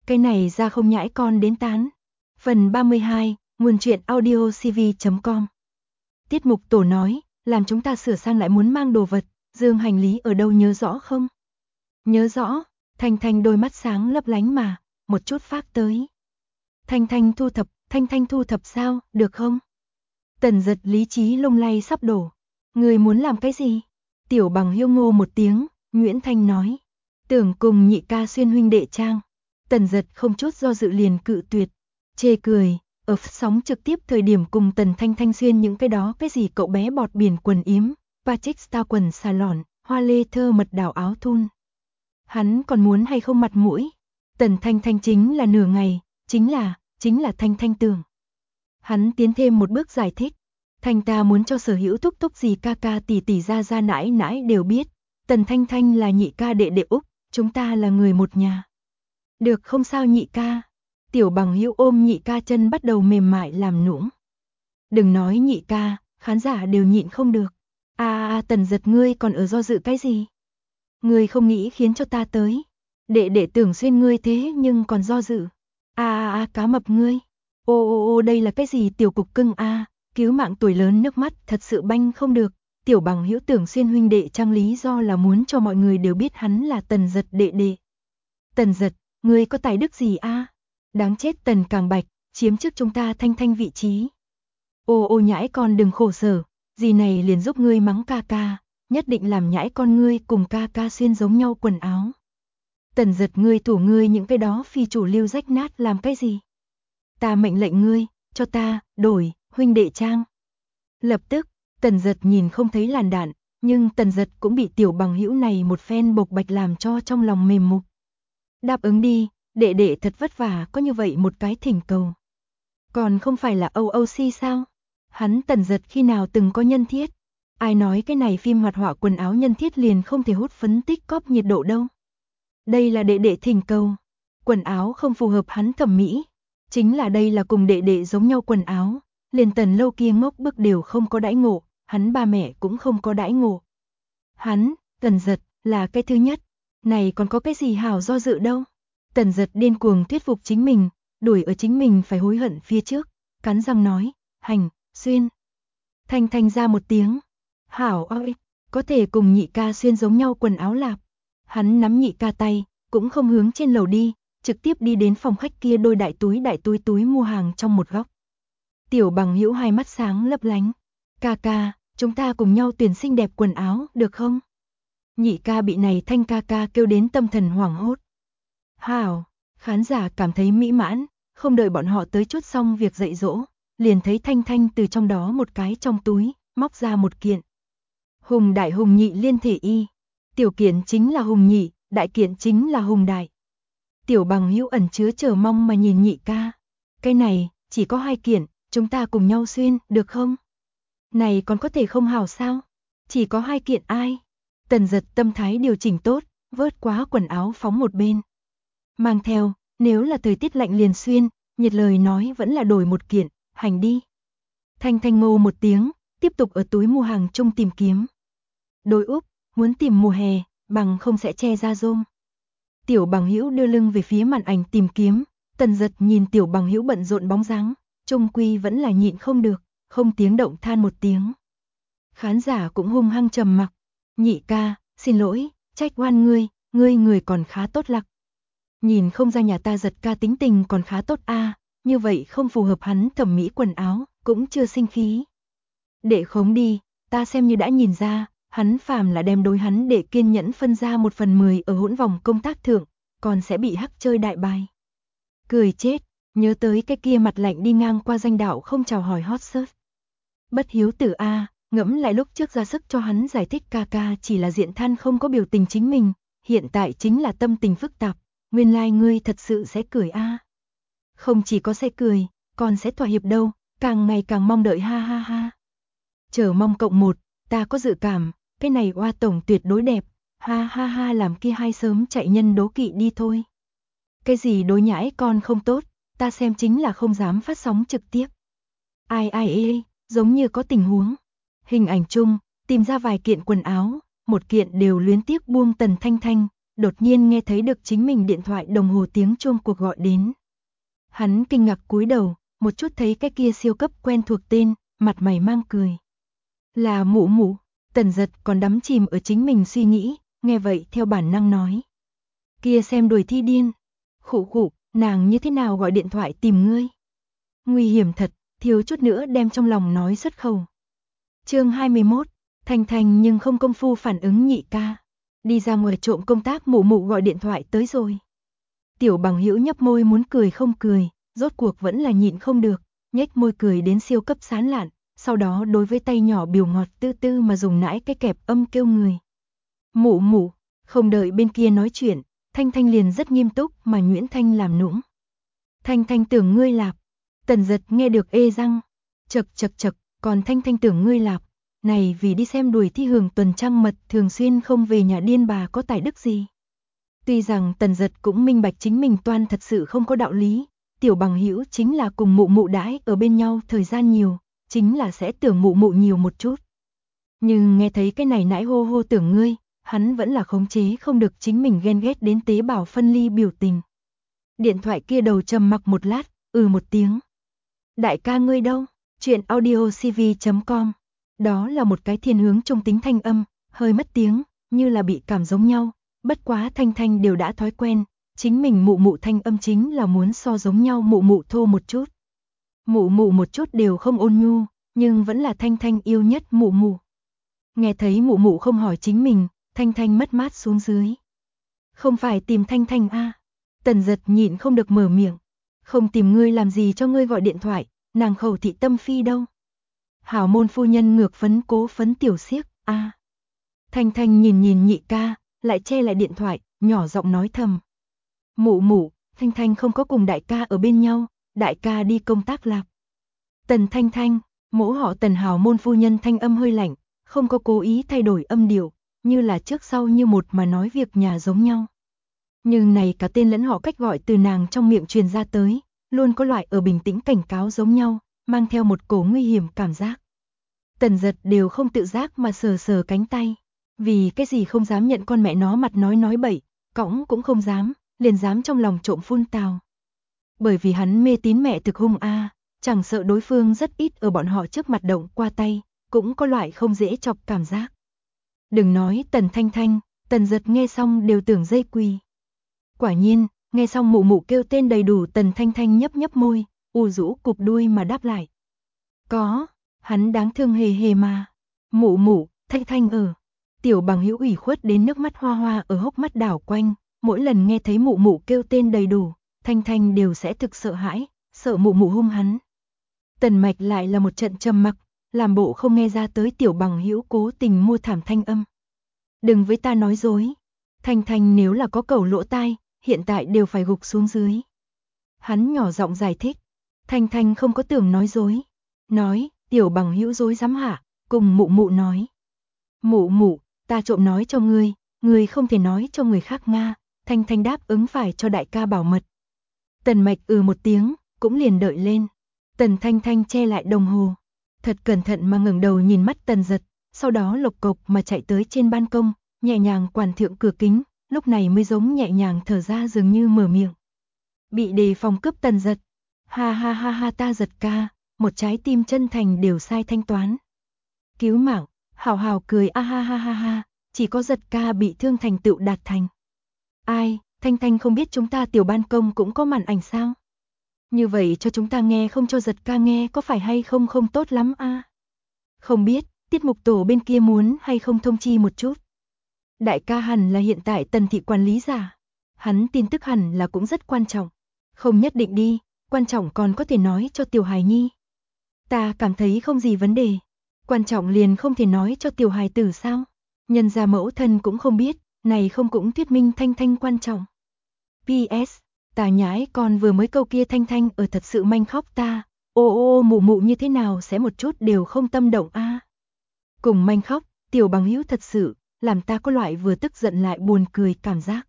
Cái này ra không nhãi con đến tán. Phần 32, nguồn truyện audio cv.com. Tiết mục tổ nói, làm chúng ta sửa sang lại muốn mang đồ vật, dương hành lý ở đâu nhớ rõ không? Nhớ rõ, Thanh Thanh đôi mắt sáng lấp lánh mà, một chút phát tới. Thanh Thanh thu thập sao, được không? Tần Giật lý trí lung lay sắp đổ. Người muốn làm cái gì? Tiểu Bằng hiêu ngô một tiếng, Nguyễn Thanh nói. Tưởng cùng nhị ca xuyên huynh đệ trang. Tần Giật không chút do dự liền cự tuyệt. Chê cười, ở sóng trực tiếp thời điểm cùng Tần Thanh Thanh xuyên những cái đó cái gì cậu bé bọt biển quần yếm, Patrick Star quần xà lòn, hoa lê thơ mật đảo áo thun. Hắn còn muốn hay không mặt mũi? Tần Thanh Thanh chính là nửa ngày, chính là Thanh Thanh tưởng. Hắn tiến thêm một bước giải thích. Thanh ta muốn cho sở hữu thúc thúc gì ca ca tỷ tỷ ra ra nãi nãi đều biết. Tần Thanh Thanh là nhị ca đệ đệ úc, chúng ta là người một nhà. Được không sao nhị ca? Tiểu Bằng hữu ôm nhị ca chân bắt đầu mềm mại làm nũng. Đừng nói nhị ca, khán giả đều nhịn không được. Tần Giật ngươi còn ở do dự cái gì? Ngươi không nghĩ khiến cho ta tới. Đệ đệ tưởng xuyên ngươi thế nhưng còn do dự. Cá mập ngươi. Ô đây là cái gì tiểu cục cưng cứu mạng tuổi lớn nước mắt thật sự banh không được. Tiểu Bằng hữu tưởng xuyên huynh đệ trang lý do là muốn cho mọi người đều biết hắn là Tần Giật đệ đệ. Tần Giật, ngươi có tài đức gì Đáng chết Tần Càng Bạch, chiếm trước chúng ta Thanh Thanh vị trí. Ô nhãi con đừng khổ sở, gì này liền giúp ngươi mắng ca ca, nhất định làm nhãi con ngươi cùng ca ca xuyên giống nhau quần áo. Tần Giật ngươi thủ ngươi những cái đó phi chủ lưu rách nát làm cái gì? Ta mệnh lệnh ngươi, cho ta, đổi, huynh đệ trang. Lập tức, Tần Giật nhìn không thấy làn đạn, nhưng Tần Giật cũng bị Tiểu Bằng hữu này một phen bộc bạch làm cho trong lòng mềm mục. Đáp ứng đi, đệ đệ thật vất vả có như vậy một cái thỉnh cầu. Còn không phải là OOC sao? Hắn Tần Giật khi nào từng có nhân thiết? Ai nói cái này phim hoạt họa quần áo nhân thiết liền không thể hút phấn tích cóp nhiệt độ đâu. Đây là đệ đệ thỉnh cầu. Quần áo không phù hợp hắn thẩm mỹ. Chính là đây là cùng đệ đệ giống nhau quần áo. Liền Tần Lâu kia ngốc bức đều không có đãi ngộ, hắn ba mẹ cũng không có đãi ngộ. Hắn, Tần Giật, là cái thứ nhất. Này còn có cái gì hảo do dự đâu. Tần Giật điên cuồng thuyết phục chính mình, đuổi ở chính mình phải hối hận phía trước, cắn răng nói, hành, xuyên. Thanh Thanh ra một tiếng, hảo ơi, có thể cùng nhị ca xuyên giống nhau quần áo lạp. Hắn nắm nhị ca tay, cũng không hướng trên lầu đi, trực tiếp đi đến phòng khách kia đôi đại túi mua hàng trong một góc. Tiểu Bằng hữu hai mắt sáng lấp lánh, ca ca, chúng ta cùng nhau tuyển xinh đẹp quần áo, được không? Nhị ca bị này Thanh ca ca kêu đến tâm thần hoảng hốt. Hảo, khán giả cảm thấy mỹ mãn, không đợi bọn họ tới chút xong việc dạy dỗ, liền thấy Thanh Thanh từ trong đó một cái trong túi, móc ra một kiện. Hùng đại hùng nhị liên thể y. Tiểu kiện chính là hùng nhị, đại kiện chính là hùng đại. Tiểu Bằng hữu ẩn chứa chờ mong mà nhìn nhị ca. Cái này, chỉ có 2 kiện, chúng ta cùng nhau xuyên, được không? Này còn có thể không hảo sao? Chỉ có 2 kiện ai? Tần Giật tâm thái điều chỉnh tốt, vớt quá quần áo phóng một bên. Mang theo, nếu là thời tiết lạnh liền xuyên, nhiệt lời nói vẫn là đổi một kiện, hành đi. Thanh Thanh ngô một tiếng, tiếp tục ở túi mua hàng chung tìm kiếm. Đôi úp, muốn tìm mùa hè, bằng không sẽ che ra rôm. Tiểu Bằng hữu đưa lưng về phía màn ảnh tìm kiếm, Tần Giật nhìn Tiểu Bằng hữu bận rộn bóng dáng, chung quy vẫn là nhịn không được, không tiếng động than một tiếng. Khán giả cũng hung hăng trầm mặc. Nhị ca, xin lỗi, trách oan ngươi người còn khá tốt lặc. Nhìn không ra nhà ta Giật ca tính tình còn khá tốt như vậy không phù hợp hắn thẩm mỹ quần áo, cũng chưa sinh khí. Để khống đi, ta xem như đã nhìn ra, hắn phàm là đem đối hắn để kiên nhẫn phân ra 1/10 ở hỗn vòng công tác thượng, còn sẽ bị hắc chơi đại bài. Cười chết, nhớ tới cái kia mặt lạnh đi ngang qua danh đạo không chào hỏi hot search. Bất hiếu tử ngẫm lại lúc trước ra sức cho hắn giải thích ca ca chỉ là diện than không có biểu tình chính mình, hiện tại chính là tâm tình phức tạp, nguyên lai ngươi thật sự sẽ cười Không chỉ có sẽ cười, còn sẽ thỏa hiệp đâu, càng ngày càng mong đợi ha. Chờ mong cộng 1, ta có dự cảm, cái này oa tổng tuyệt đối đẹp, ha làm kia hai sớm chạy nhân đố kỵ đi thôi. Cái gì đối nhãi con không tốt, ta xem chính là không dám phát sóng trực tiếp. Ai, giống như có tình huống. Hình ảnh chung, tìm ra vài kiện quần áo, một kiện đều luyến tiếc buông Tần Thanh Thanh, đột nhiên nghe thấy được chính mình điện thoại đồng hồ tiếng chuông cuộc gọi đến. Hắn kinh ngạc cúi đầu, một chút thấy cái kia siêu cấp quen thuộc tên, mặt mày mang cười. Là Mụ Mụ. Tần Dật còn đắm chìm ở chính mình suy nghĩ, nghe vậy theo bản năng nói. Kia xem đuổi thi điên. Khụ khụ, nàng như thế nào gọi điện thoại tìm ngươi? Nguy hiểm thật, thiếu chút nữa đem trong lòng nói xuất khẩu. Chương 21, Thanh Thanh nhưng không công phu phản ứng nhị ca. Đi ra ngoài trộm công tác Mụ Mụ gọi điện thoại tới rồi. Tiểu Bằng Hữu nhấp môi muốn cười không cười, rốt cuộc vẫn là nhịn không được, nhếch môi cười đến siêu cấp sán lạn, sau đó đối với tay nhỏ biểu ngọt tư tư mà dùng nãi cái kẹp âm kêu người. Mụ Mụ, không đợi bên kia nói chuyện, Thanh Thanh liền rất nghiêm túc mà nhuyễn thanh làm nũng. Thanh Thanh tưởng ngươi lạp. Tần Dật nghe được ê răng. Chật, còn Thanh Thanh tưởng ngươi lạp. Này vì đi xem đuổi thi hưởng tuần trăng mật thường xuyên không về nhà điên bà có tài đức gì. Tuy rằng Tần Dật cũng minh bạch chính mình toan thật sự không có đạo lý, Tiểu Bằng Hữu chính là cùng Mụ Mụ đãi ở bên nhau thời gian nhiều, chính là sẽ tưởng Mụ Mụ nhiều một chút. Nhưng nghe thấy cái này nãi hô hô tưởng ngươi, hắn vẫn là khống chế không được chính mình ghen ghét đến tế bào phân ly biểu tình. Điện thoại kia đầu trầm mặc một lát, một tiếng. Đại ca ngươi đâu? Chuyện audiocv.com. Đó là một cái thiên hướng trung tính thanh âm, hơi mất tiếng, như là bị cảm giống nhau. Bất quá Thanh Thanh đều đã thói quen, chính mình Mụ Mụ thanh âm chính là muốn so giống nhau Mụ Mụ thô một chút. Mụ Mụ một chút đều không ôn nhu, nhưng vẫn là Thanh Thanh yêu nhất Mụ Mụ. Nghe thấy Mụ Mụ không hỏi chính mình, Thanh Thanh mất mát xuống dưới. Không phải tìm Thanh Thanh a? Tần Dật nhịn không được mở miệng. Không tìm ngươi làm gì cho ngươi gọi điện thoại, nàng Khẩu thị tâm phi đâu. Hảo môn phu nhân ngược phấn cố phấn tiểu xiếc, a. Thanh Thanh nhìn nhị ca, lại che lại điện thoại, nhỏ giọng nói thầm. Mụ Mụ, Thanh Thanh không có cùng đại ca ở bên nhau, đại ca đi công tác lạp. Tần Thanh Thanh, mỗ họ Tần hảo môn phu nhân thanh âm hơi lạnh, không có cố ý thay đổi âm điệu, như là trước sau như một mà nói việc nhà giống nhau. Nhưng này cả tên lẫn họ cách gọi từ nàng trong miệng truyền ra tới, luôn có loại ở bình tĩnh cảnh cáo giống nhau, mang theo một cổ nguy hiểm cảm giác. Tần Dật đều không tự giác mà sờ cánh tay, vì cái gì không dám nhận con mẹ nó mặt nói bậy, cõng cũng không dám, liền dám trong lòng trộm phun tào. Bởi vì hắn mê tín mẹ thực hung a, chẳng sợ đối phương rất ít ở bọn họ trước mặt động qua tay, cũng có loại không dễ chọc cảm giác. Đừng nói Tần Thanh Thanh, Tần Dật nghe xong đều tưởng dây quỳ. Quả nhiên, nghe xong Mụ Mụ kêu tên đầy đủ Tần Thanh Thanh nhấp môi, u rũ cụp đuôi mà đáp lại. Có, hắn đáng thương hề hề mà. Mụ Mụ, Thanh Thanh ở. Tiểu Bằng Hữu ủy khuất đến nước mắt hoa hoa ở hốc mắt đảo quanh, mỗi lần nghe thấy Mụ Mụ kêu tên đầy đủ, Thanh Thanh đều sẽ thực sợ hãi, sợ Mụ Mụ hung hắn. Tần Mạch lại là một trận trầm mặc, làm bộ không nghe ra tới Tiểu Bằng Hữu cố tình mua thảm thanh âm. Đừng với ta nói dối. Thanh Thanh nếu là có cẩu lỗ tai, hiện tại đều phải gục xuống dưới. Hắn nhỏ giọng giải thích. Thanh Thanh không có tưởng nói dối. Nói, Tiểu Bằng Hữu dối dám hả, cùng Mụ Mụ nói. Mụ Mụ, ta trộm nói cho ngươi không thể nói cho người khác nga. Thanh Thanh đáp ứng phải cho đại ca bảo mật. Tần Mạch một tiếng, cũng liền đợi lên. Tần Thanh Thanh che lại đồng hồ, thật cẩn thận mà ngẩng đầu nhìn mắt Tần Dật, sau đó lộc cộc mà chạy tới trên ban công, nhẹ nhàng quàn thượng cửa kính, lúc này mới giống nhẹ nhàng thở ra dường như mở miệng. Bị đề phòng cướp Tần Dật. Ha ha ha ha, ta Dật ca, một trái tim chân thành đều sai thanh toán. Cứu mạng, hào hào cười a ha ha ha ha, chỉ có Dật ca bị thương thành tựu đạt thành. Ai, Thanh Thanh không biết chúng ta tiểu ban công cũng có màn ảnh sao? Như vậy cho chúng ta nghe không cho Dật ca nghe có phải hay không không tốt lắm a? Không biết, tiết mục tổ bên kia muốn hay không thông chi một chút. Đại ca hẳn là hiện tại Tần thị quản lý giả. Hắn tin tức hẳn là cũng rất quan trọng. Không nhất định đi, quan trọng còn có thể nói cho Tiểu Hài Nhi. Ta cảm thấy không gì vấn đề. Quan trọng liền không thể nói cho Tiểu Hài tử sao? Nhân gia mẫu thân cũng không biết, này không cũng thuyết minh Thanh Thanh quan trọng. PS, ta nhái con vừa mới câu kia Thanh Thanh ở thật sự manh khóc ta. Ô Mụ Mụ như thế nào sẽ một chút đều không tâm động a? Cùng manh khóc, Tiểu Bằng Hữu thật sự làm ta có loại vừa tức giận lại buồn cười cảm giác.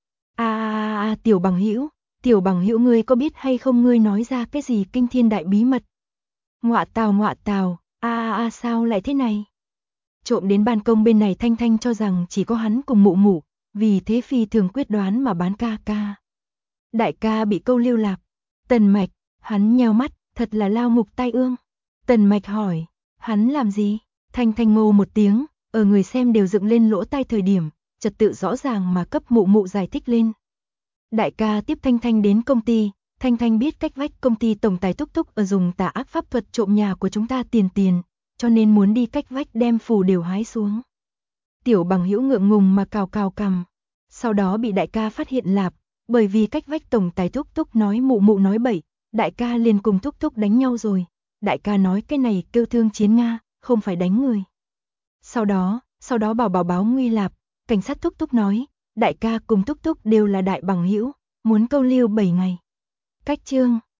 Tiểu Bằng Hữu ngươi có biết hay không ngươi nói ra cái gì kinh thiên đại bí mật? Ngọa tào, sao lại thế này? Trộm đến ban công bên này Thanh Thanh cho rằng chỉ có hắn cùng Mụ Mụ, vì thế phi thường quyết đoán mà bán ca ca. Đại ca bị câu lưu lạp. Tần Mạch, hắn nheo mắt, thật là lao ngục tai ương. Tần Mạch hỏi, hắn làm gì? Thanh Thanh ngô một tiếng, ở người xem đều dựng lên lỗ tai thời điểm, trật tự rõ ràng mà cấp mụ mụ giải thích lên. Đại ca tiếp Thanh Thanh đến công ty, Thanh Thanh biết cách vách công ty tổng tài Thúc Thúc ở dùng tà ác pháp thuật trộm nhà của chúng ta tiền, cho nên muốn đi cách vách đem phù đều hái xuống. Tiểu Bằng Hữu ngượng ngùng mà cào cằm, sau đó bị đại ca phát hiện lạp, bởi vì cách vách tổng tài Thúc Thúc nói mụ mụ nói bậy, đại ca liền cùng Thúc Thúc đánh nhau rồi. Đại ca nói cái này kêu thương chiến Nga, không phải đánh người. Sau đó bảo báo nguy lạp, cảnh sát Thúc Thúc nói, đại ca cùng Thúc Thúc đều là đại bằng hữu, muốn câu lưu 7 ngày. Cách chương